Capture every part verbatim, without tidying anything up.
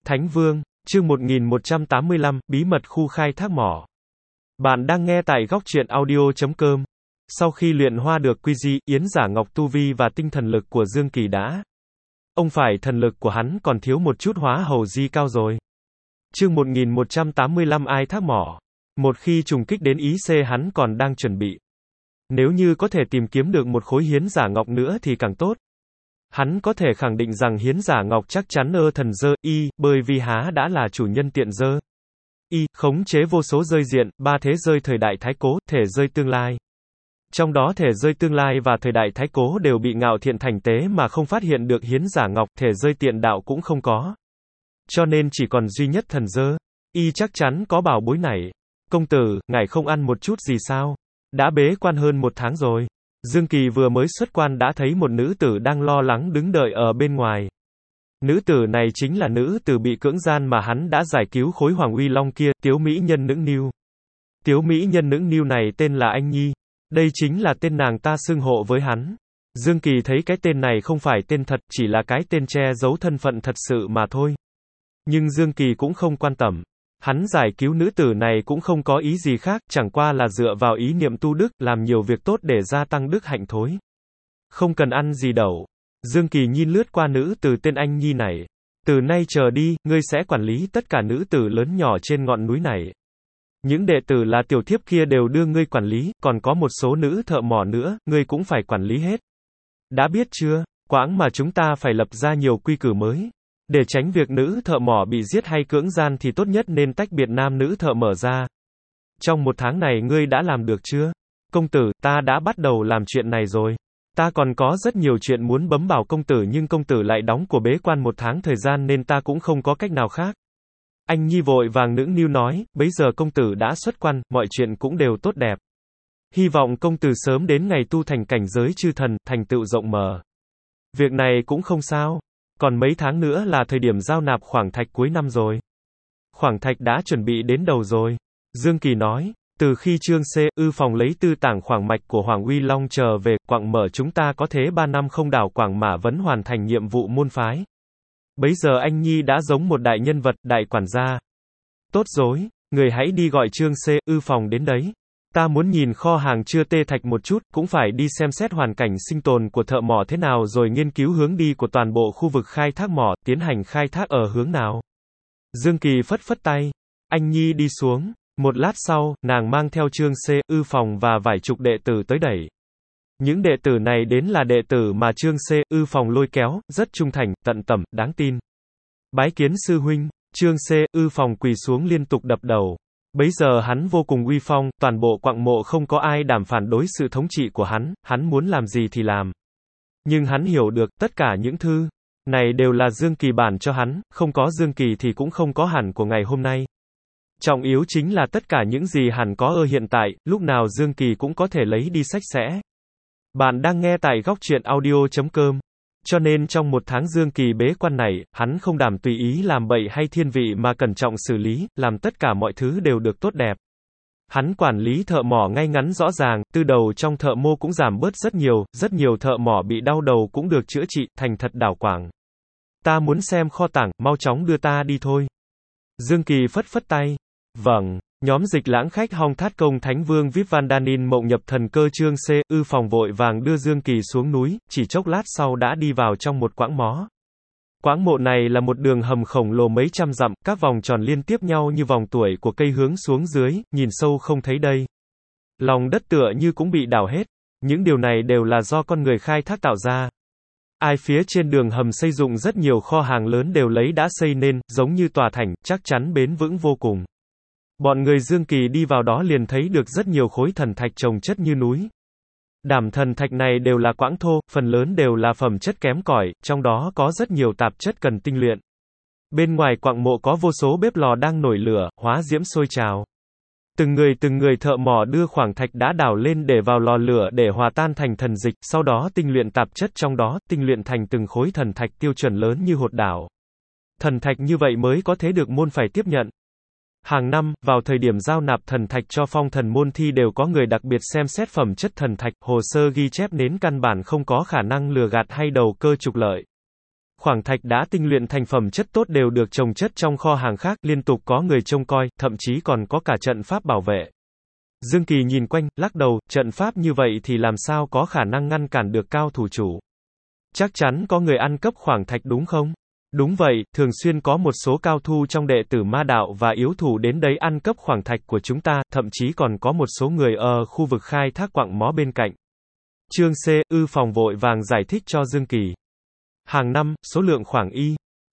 Thánh Vương, chương một nghìn một trăm tám mươi lăm, bí mật khu khai thác mỏ. Bạn đang nghe tại góc truyện audio chấm com. Sau khi luyện hoa được quy di, Yến Giả Ngọc tu vi và tinh thần lực của Dương Kỳ đã. Ông phải thần lực của hắn còn thiếu một chút hóa hầu di cao rồi. Chương một nghìn một trăm tám mươi lăm ai thác mỏ. Một khi trùng kích đến ý C hắn còn đang chuẩn bị. Nếu như có thể tìm kiếm được một khối Hiến Giả Ngọc nữa thì càng tốt. Hắn có thể khẳng định rằng Hiến Giả Ngọc chắc chắn ơ thần dơ, y, bởi vì há đã là chủ nhân tiện dơ. Y, khống chế vô số rơi diện, ba thế rơi thời đại Thái Cố, thể rơi tương lai. Trong đó thể rơi tương lai và thời đại Thái Cố đều bị Ngạo Thiện thành tế mà không phát hiện được Hiến Giả Ngọc, thể rơi tiện đạo cũng không có. Cho nên chỉ còn duy nhất thần dơ. Y chắc chắn có bảo bối này. Công tử, ngài không ăn một chút gì sao? Đã bế quan hơn một tháng rồi. Dương Kỳ vừa mới xuất quan đã thấy một nữ tử đang lo lắng đứng đợi ở bên ngoài. Nữ tử này chính là nữ tử bị cưỡng gian mà hắn đã giải cứu khối Hoàng Uy Long kia, Tiếu Mỹ Nhân Nũng Nịu. Tiếu Mỹ Nhân Nũng Nịu này tên là Anh Nhi. Đây chính là tên nàng ta xưng hộ với hắn. Dương Kỳ thấy cái tên này không phải tên thật, chỉ là cái tên che giấu thân phận thật sự mà thôi. Nhưng Dương Kỳ cũng không quan tâm. Hắn giải cứu nữ tử này cũng không có ý gì khác, chẳng qua là dựa vào ý niệm tu đức, làm nhiều việc tốt để gia tăng đức hạnh thôi. Không cần ăn gì đâu. Dương Kỳ nhìn lướt qua nữ tử tên Anh Nhi này. Từ nay trở đi, ngươi sẽ quản lý tất cả nữ tử lớn nhỏ trên ngọn núi này. Những đệ tử là tiểu thiếp kia đều đưa ngươi quản lý, còn có một số nữ thợ mỏ nữa, ngươi cũng phải quản lý hết. Đã biết chưa? Quãng mà chúng ta phải lập ra nhiều quy củ mới. Để tránh việc nữ thợ mỏ bị giết hay cưỡng gian thì tốt nhất nên tách biệt nam nữ thợ mở ra. Trong một tháng này ngươi đã làm được chưa? Công tử, ta đã bắt đầu làm chuyện này rồi. Ta còn có rất nhiều chuyện muốn bấm bảo công tử nhưng công tử lại đóng của bế quan một tháng thời gian nên ta cũng không có cách nào khác. Anh Nhi vội vàng nũng nịu nói, bấy giờ công tử đã xuất quan, mọi chuyện cũng đều tốt đẹp. Hy vọng công tử sớm đến ngày tu thành cảnh giới chư thần, thành tựu rộng mở. Việc này cũng không sao. Còn mấy tháng nữa là thời điểm giao nạp khoáng thạch cuối năm rồi. Khoáng thạch đã chuẩn bị đến đầu rồi. Dương Kỳ nói, từ khi Trương C. ư phòng lấy tư tảng khoáng mạch của Hoàng Uy Long trở về, quặng mở chúng ta có thế ba năm không đảo quảng mã vẫn hoàn thành nhiệm vụ môn phái. Bấy giờ anh Nhi đã giống một đại nhân vật, đại quản gia. Tốt rồi, người hãy đi gọi Trương C. ư phòng đến đấy. Ta muốn nhìn kho hàng chưa tê thạch một chút, cũng phải đi xem xét hoàn cảnh sinh tồn của thợ mỏ thế nào rồi nghiên cứu hướng đi của toàn bộ khu vực khai thác mỏ, tiến hành khai thác ở hướng nào. Dương Kỳ phất phất tay. Anh Nhi đi xuống. Một lát sau, nàng mang theo Trương C. ư phòng và vài chục đệ tử tới đẩy. Những đệ tử này đến là đệ tử mà Trương C. ư phòng lôi kéo, rất trung thành, tận tầm, đáng tin. Bái kiến sư huynh. Trương C. ư phòng quỳ xuống liên tục đập đầu. Bấy giờ hắn vô cùng uy phong, toàn bộ quặng mộ không có ai đảm phản đối sự thống trị của hắn, hắn muốn làm gì thì làm. Nhưng hắn hiểu được, tất cả những thư này đều là Dương Kỳ bản cho hắn, không có Dương Kỳ thì cũng không có hẳn của ngày hôm nay. Trọng yếu chính là tất cả những gì hẳn có ở hiện tại, lúc nào Dương Kỳ cũng có thể lấy đi sạch sẽ. Bạn đang nghe tại góc truyện audio chấm com. Cho nên trong một tháng Dương Kỳ bế quan này, hắn không đảm tùy ý làm bậy hay thiên vị mà cẩn trọng xử lý, làm tất cả mọi thứ đều được tốt đẹp. Hắn quản lý thợ mỏ ngay ngắn rõ ràng, tư đầu trong thợ mô cũng giảm bớt rất nhiều, rất nhiều thợ mỏ bị đau đầu cũng được chữa trị, thành thật đảo quảng. Ta muốn xem kho tàng, mau chóng đưa ta đi thôi. Dương Kỳ phất phất tay. Vâng. Nhóm Dịch Lãng khách Hong Thát Công Thánh Vương vê i pê Vandanin mộng nhập thần cơ Trương C. ư phòng vội vàng đưa Dương Kỳ xuống núi, chỉ chốc lát sau đã đi vào trong một quãng mỏ. Quãng mộ này là một đường hầm khổng lồ mấy trăm dặm, các vòng tròn liên tiếp nhau như vòng tuổi của cây hướng xuống dưới, nhìn sâu không thấy đây. Lòng đất tựa như cũng bị đào hết. Những điều này đều là do con người khai thác tạo ra. Ai phía trên đường hầm xây dựng rất nhiều kho hàng lớn đều lấy đá xây nên, giống như tòa thành, chắc chắn bền vững vô cùng. Bọn người Dương Kỳ đi vào đó liền thấy được rất nhiều khối thần thạch chồng chất như núi. Đảm thần thạch này đều là quãng thô, phần lớn đều là phẩm chất kém cỏi, trong đó có rất nhiều tạp chất cần tinh luyện. Bên ngoài quặng mộ có vô số bếp lò đang nổi lửa, hóa diễm sôi trào. Từng người từng người thợ mỏ đưa khoáng thạch đã đào lên để vào lò lửa để hòa tan thành thần dịch, sau đó tinh luyện tạp chất trong đó, tinh luyện thành từng khối thần thạch tiêu chuẩn lớn như hột đảo. Thần thạch như vậy mới có thể được môn phải tiếp nhận. Hàng năm, vào thời điểm giao nạp thần thạch cho phong thần môn thi đều có người đặc biệt xem xét phẩm chất thần thạch, hồ sơ ghi chép đến căn bản không có khả năng lừa gạt hay đầu cơ trục lợi. Khoáng thạch đã tinh luyện thành phẩm chất tốt đều được chồng chất trong kho hàng khác, liên tục có người trông coi, thậm chí còn có cả trận pháp bảo vệ. Dương Kỳ nhìn quanh, lắc đầu, trận pháp như vậy thì làm sao có khả năng ngăn cản được cao thủ chủ. Chắc chắn có người ăn cắp khoáng thạch đúng không? Đúng vậy, thường xuyên có một số cao thủ trong đệ tử ma đạo và yếu thủ đến đấy ăn cắp khoáng thạch của chúng ta, thậm chí còn có một số người ở khu vực khai thác quặng mỏ bên cạnh. Trương C. Ư Phòng vội vàng giải thích cho Dương Kỳ. Hàng năm, số lượng khoáng y,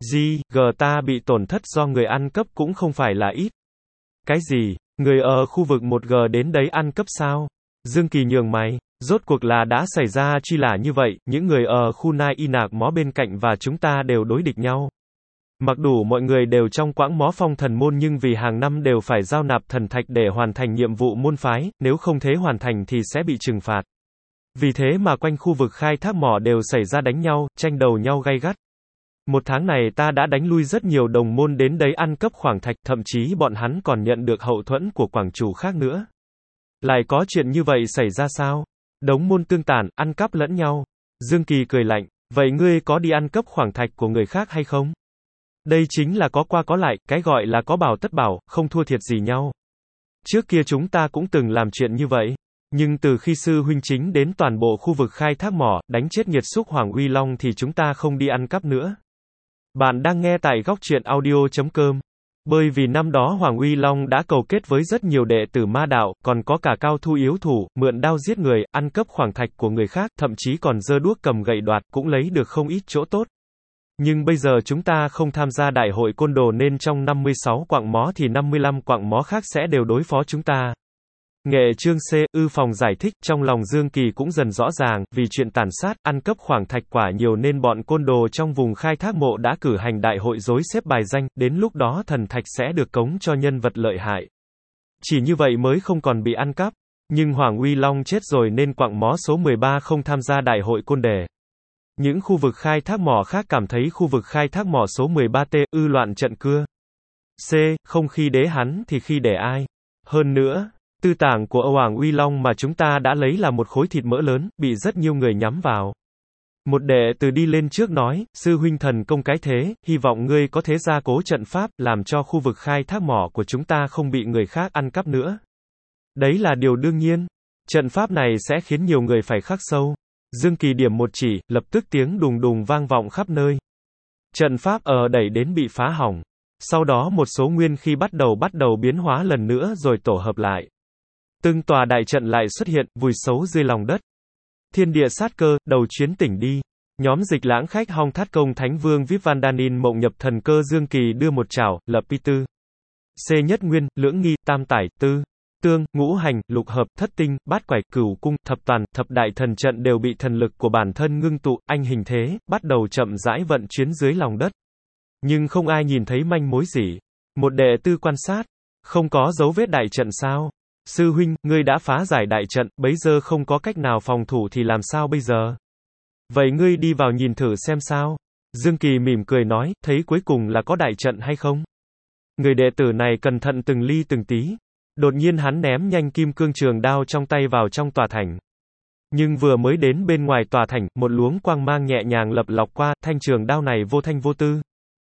G, ta bị tổn thất do người ăn cắp cũng không phải là ít. Cái gì? Người ở khu vực một G đến đấy ăn cắp sao? Dương Kỳ nhướng mày, rốt cuộc là đã xảy ra chi là như vậy, những người ở khu Nai Y Nạc Mó bên cạnh và chúng ta đều đối địch nhau. Mặc đủ mọi người đều trong quãng mó phong thần môn nhưng vì hàng năm đều phải giao nạp thần thạch để hoàn thành nhiệm vụ môn phái, nếu không thế hoàn thành thì sẽ bị trừng phạt. Vì thế mà quanh khu vực khai thác mỏ đều xảy ra đánh nhau, tranh đầu nhau gay gắt. Một tháng này ta đã đánh lui rất nhiều đồng môn đến đấy ăn cắp khoáng thạch, thậm chí bọn hắn còn nhận được hậu thuẫn của quảng chủ khác nữa. Lại có chuyện như vậy xảy ra sao? Đống môn tương tàn, ăn cắp lẫn nhau. Dương Kỳ cười lạnh, vậy ngươi có đi ăn cắp khoáng thạch của người khác hay không? Đây chính là có qua có lại, cái gọi là có bảo tất bảo, không thua thiệt gì nhau. Trước kia chúng ta cũng từng làm chuyện như vậy. Nhưng từ khi sư huynh chính đến toàn bộ khu vực khai thác mỏ, đánh chết nghiệt xúc Hoàng Uy Long thì chúng ta không đi ăn cắp nữa. Bạn đang nghe tại góc truyện audio chấm com. Bởi vì năm đó Hoàng Uy Long đã cầu kết với rất nhiều đệ tử ma đạo, còn có cả cao thủ yếu thủ, mượn đao giết người, ăn cắp khoáng thạch của người khác, thậm chí còn giơ đuốc cầm gậy đoạt, cũng lấy được không ít chỗ tốt. Nhưng bây giờ chúng ta không tham gia đại hội côn đồ nên trong năm mươi sáu quặng mó thì năm mươi lăm quặng mó khác sẽ đều đối phó chúng ta. Nghệ Trương C. Ư Phòng giải thích, trong lòng Dương Kỳ cũng dần rõ ràng, vì chuyện tàn sát, ăn cắp khoáng thạch quả nhiều nên bọn côn đồ trong vùng khai thác mộ đã cử hành đại hội rối xếp bài danh, đến lúc đó thần thạch sẽ được cống cho nhân vật lợi hại. Chỉ như vậy mới không còn bị ăn cắp. Nhưng Hoàng Uy Long chết rồi nên quặng mó số mười ba không tham gia đại hội côn đề. Những khu vực khai thác mỏ khác cảm thấy khu vực khai thác mỏ số mười ba T ư loạn trận cưa. C. Không khi đế hắn thì khi để ai. Hơn nữa, tư tàng của Hoàng Uy Long mà chúng ta đã lấy là một khối thịt mỡ lớn, bị rất nhiều người nhắm vào. Một đệ tử đi lên trước nói, sư huynh thần công cái thế, hy vọng ngươi có thế gia cố trận pháp, làm cho khu vực khai thác mỏ của chúng ta không bị người khác ăn cắp nữa. Đấy là điều đương nhiên. Trận pháp này sẽ khiến nhiều người phải khắc sâu. Dương Kỳ điểm một chỉ, lập tức tiếng đùng đùng vang vọng khắp nơi. Trận pháp ở đẩy đến bị phá hỏng. Sau đó một số nguyên khí bắt đầu bắt đầu biến hóa lần nữa rồi tổ hợp lại. Từng tòa đại trận lại xuất hiện, vùi sâu dưới lòng đất. Thiên địa sát cơ, đầu chuyến tỉnh đi. Nhóm dịch lãng khách Hong Thát Công Thánh Vương Vip Vandanin mộng nhập thần cơ Dương Kỳ đưa một chảo, lập pi tư. C nhất nguyên, lưỡng nghi, tam tải, tư. Tương, ngũ hành, lục hợp, thất tinh, bát quải, cửu cung, thập toàn, thập đại thần trận đều bị thần lực của bản thân ngưng tụ, anh hình thế, bắt đầu chậm rãi vận chuyến dưới lòng đất. Nhưng không ai nhìn thấy manh mối gì. Một đệ tử quan sát, không có dấu vết đại trận sao? Sư huynh, ngươi đã phá giải đại trận, bấy giờ không có cách nào phòng thủ thì làm sao bây giờ? Vậy ngươi đi vào nhìn thử xem sao? Dương Kỳ mỉm cười nói, thấy cuối cùng là có đại trận hay không? Người đệ tử này cẩn thận từng ly từng tí. Đột nhiên hắn ném nhanh kim cương trường đao trong tay vào trong tòa thành. Nhưng vừa mới đến bên ngoài tòa thành, một luống quang mang nhẹ nhàng lập lọc qua, thanh trường đao này vô thanh vô tư.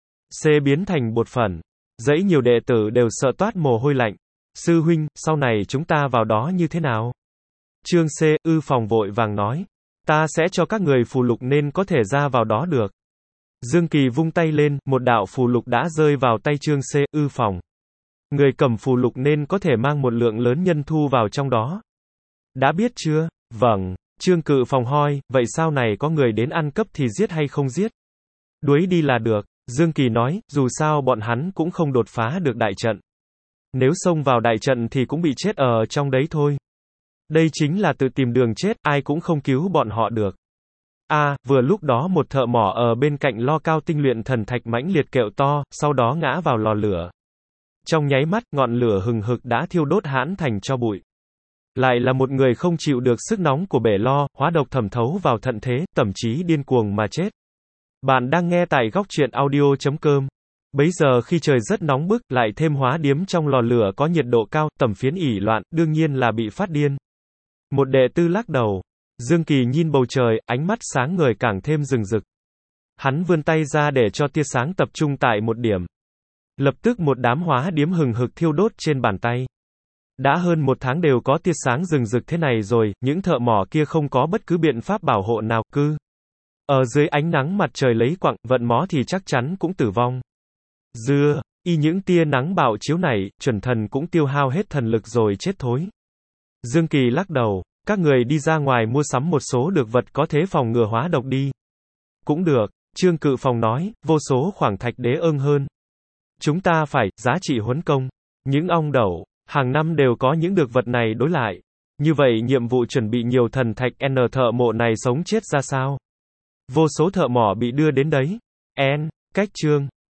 C biến thành bột phấn. Dãy nhiều đệ tử đều sợ toát mồ hôi lạnh. Sư huynh, sau này chúng ta vào đó như thế nào? Trương C. Ư Phòng vội vàng nói. Ta sẽ cho các người phù lục nên có thể ra vào đó được. Dương Kỳ vung tay lên, một đạo phù lục đã rơi vào tay Trương C. Ư Phòng. Người cầm phù lục nên có thể mang một lượng lớn nhân thu vào trong đó. Đã biết chưa? Vâng. Trương Cự Phòng hoi, vậy sau này có người đến ăn cắp thì giết hay không giết? Đuổi đi là được. Dương Kỳ nói, dù sao bọn hắn cũng không đột phá được đại trận. Nếu xông vào đại trận thì cũng bị chết ở trong đấy thôi. Đây chính là tự tìm đường chết, ai cũng không cứu bọn họ được. A, à, vừa lúc đó một thợ mỏ ở bên cạnh lo cao tinh luyện thần thạch mãnh liệt kẹo to, sau đó ngã vào lò lửa. Trong nháy mắt, ngọn lửa hừng hực đã thiêu đốt hãn thành tro bụi. Lại là một người không chịu được sức nóng của bể lo, hóa độc thẩm thấu vào thận thế, thậm chí điên cuồng mà chết. Bạn đang nghe tại góc truyện audio chấm com. Bấy giờ khi trời rất nóng bức, lại thêm hóa điếm trong lò lửa có nhiệt độ cao, tầm phiến ỉ loạn, đương nhiên là bị phát điên. Một đệ tử lắc đầu. Dương Kỳ nhìn bầu trời, ánh mắt sáng ngời càng thêm rừng rực. Hắn vươn tay ra để cho tia sáng tập trung tại một điểm. Lập tức một đám hóa điếm hừng hực thiêu đốt trên bàn tay. Đã hơn một tháng đều có tia sáng rừng rực thế này rồi, những thợ mỏ kia không có bất cứ biện pháp bảo hộ nào, cứ ở dưới ánh nắng mặt trời lấy quặng, vận mó thì chắc chắn cũng tử vong. Dưa, y những tia nắng bạo chiếu này, chuẩn thần cũng tiêu hao hết thần lực rồi chết thối. Dương Kỳ lắc đầu, các người đi ra ngoài mua sắm một số dược vật có thể phòng ngừa hóa độc đi. Cũng được, Trương Cự Phòng nói, vô số khoáng thạch đế ưng hơn. Chúng ta phải, giá trị huấn công. Những ong đẩu, hàng năm đều có những dược vật này đối lại. Như vậy nhiệm vụ chuẩn bị nhiều thần thạch N thợ mộ này sống chết ra sao? Vô số thợ mỏ bị đưa đến đấy. N, cách chương.